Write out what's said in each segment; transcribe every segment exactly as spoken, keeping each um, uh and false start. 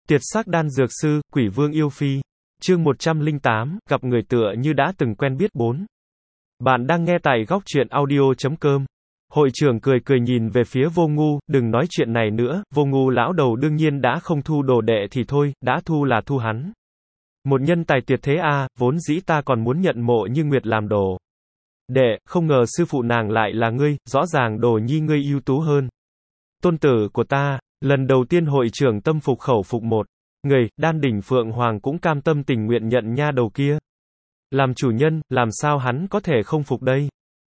Tiệt sắc đan dược sư, quỷ vương yêu phi. Chương một trăm lẻ tám, gặp người tựa như đã từng quen biết bốn. Bạn đang nghe tại góc truyện audio chấm com. Hội trưởng cười cười nhìn về phía Vô Ngu, đừng nói chuyện này nữa, Vô Ngu lão đầu đương nhiên đã không thu đồ đệ thì thôi, đã thu là thu hắn. Một nhân tài tuyệt thế a, vốn dĩ ta còn muốn nhận Mộ Như Nguyệt làm đồ đệ, không ngờ sư phụ nàng lại là ngươi, rõ ràng Đồ Nhi ngươi ưu tú hơn. Tôn tử của ta. Lần đầu tiên hội trưởng tâm phục khẩu phục một người, Đan đỉnh Phượng Hoàng cũng cam tâm tình nguyện nhận nha đầu kia. Làm chủ nhân, làm sao hắn có thể không phục đây?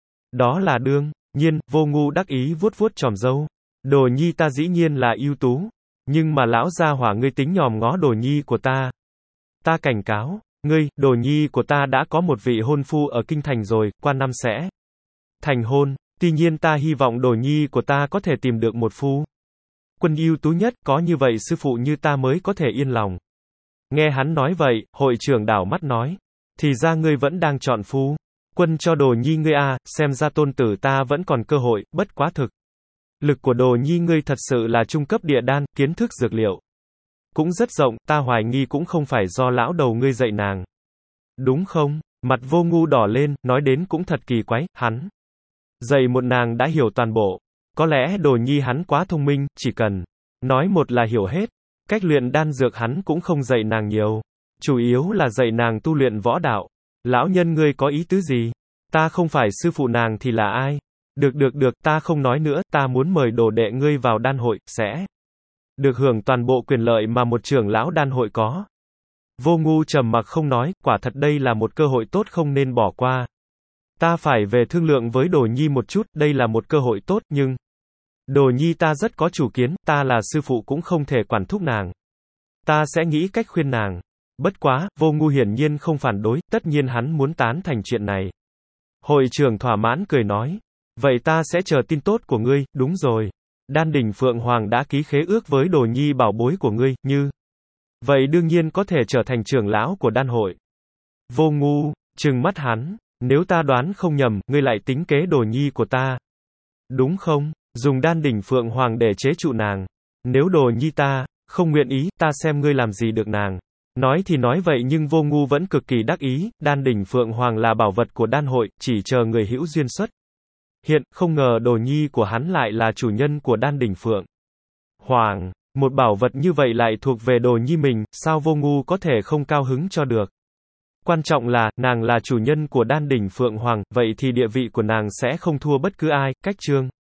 Đó là đương nhiên. Vô Ngu đắc ý vuốt vuốt chòm râu. Đồ Nhi ta dĩ nhiên là ưu tú, nhưng mà lão gia hỏa ngươi tính nhòm ngó Đồ Nhi của ta. Ta cảnh cáo ngươi, Đồ Nhi của ta đã có một vị hôn phu ở kinh thành rồi, qua năm sẽ thành hôn. Tuy nhiên ta hy vọng Đồ Nhi của ta có thể tìm được một phu quân ưu tú nhất, có như vậy sư phụ như ta mới có thể yên lòng. Nghe hắn nói vậy, hội trưởng đảo mắt nói, thì ra ngươi vẫn đang chọn phu quân cho Đồ Nhi ngươi a, à, xem ra tôn tử ta vẫn còn cơ hội, bất quá thực lực của Đồ Nhi ngươi thật sự là trung cấp địa đan, kiến thức dược liệu cũng rất rộng, ta hoài nghi cũng không phải do lão đầu ngươi dạy nàng. Đúng không? Mặt Vô Ngu đỏ lên, nói đến cũng thật kỳ quái, hắn dạy một nàng đã hiểu toàn bộ. Có lẽ Đồ Nhi hắn quá thông minh, chỉ cần nói một là hiểu hết. Cách luyện đan dược hắn cũng không dạy nàng nhiều, chủ yếu là dạy nàng tu luyện võ đạo. Lão nhân ngươi có ý tứ gì? Ta không phải sư phụ nàng thì là ai? Được được được, ta không nói nữa, ta muốn mời đồ đệ ngươi vào đan hội, sẽ được hưởng toàn bộ quyền lợi mà một trưởng lão đan hội có. Vô Ngu trầm mặc không nói, quả thật đây là một cơ hội tốt không nên bỏ qua. Ta phải về thương lượng với Đồ Nhi một chút, đây là một cơ hội tốt, nhưng Đồ Nhi ta rất có chủ kiến, ta là sư phụ cũng không thể quản thúc nàng. Ta sẽ nghĩ cách khuyên nàng. Bất quá, Vô Ngu hiển nhiên không phản đối, tất nhiên hắn muốn tán thành chuyện này. Hội trưởng thỏa mãn cười nói, vậy ta sẽ chờ tin tốt của ngươi, đúng rồi. Đan đỉnh Phượng Hoàng đã ký khế ước với Đồ Nhi bảo bối của ngươi, như vậy đương nhiên có thể trở thành trưởng lão của đan hội. Vô Ngu trừng mắt hắn, nếu ta đoán không nhầm, ngươi lại tính kế Đồ Nhi của ta. Đúng không? Dùng đan đỉnh Phượng Hoàng để chế trụ nàng. Nếu Đồ Nhi ta không nguyện ý, ta xem ngươi làm gì được nàng. Nói thì nói vậy nhưng Vô Ngu vẫn cực kỳ đắc ý, đan đỉnh Phượng Hoàng là bảo vật của đan hội, chỉ chờ người hữu duyên xuất hiện, không ngờ Đồ Nhi của hắn lại là chủ nhân của đan đỉnh Phượng Hoàng. Một bảo vật như vậy lại thuộc về Đồ Nhi mình, sao Vô Ngu có thể không cao hứng cho được. Quan trọng là, nàng là chủ nhân của đan đỉnh Phượng Hoàng, vậy thì địa vị của nàng sẽ không thua bất cứ ai. Cách chương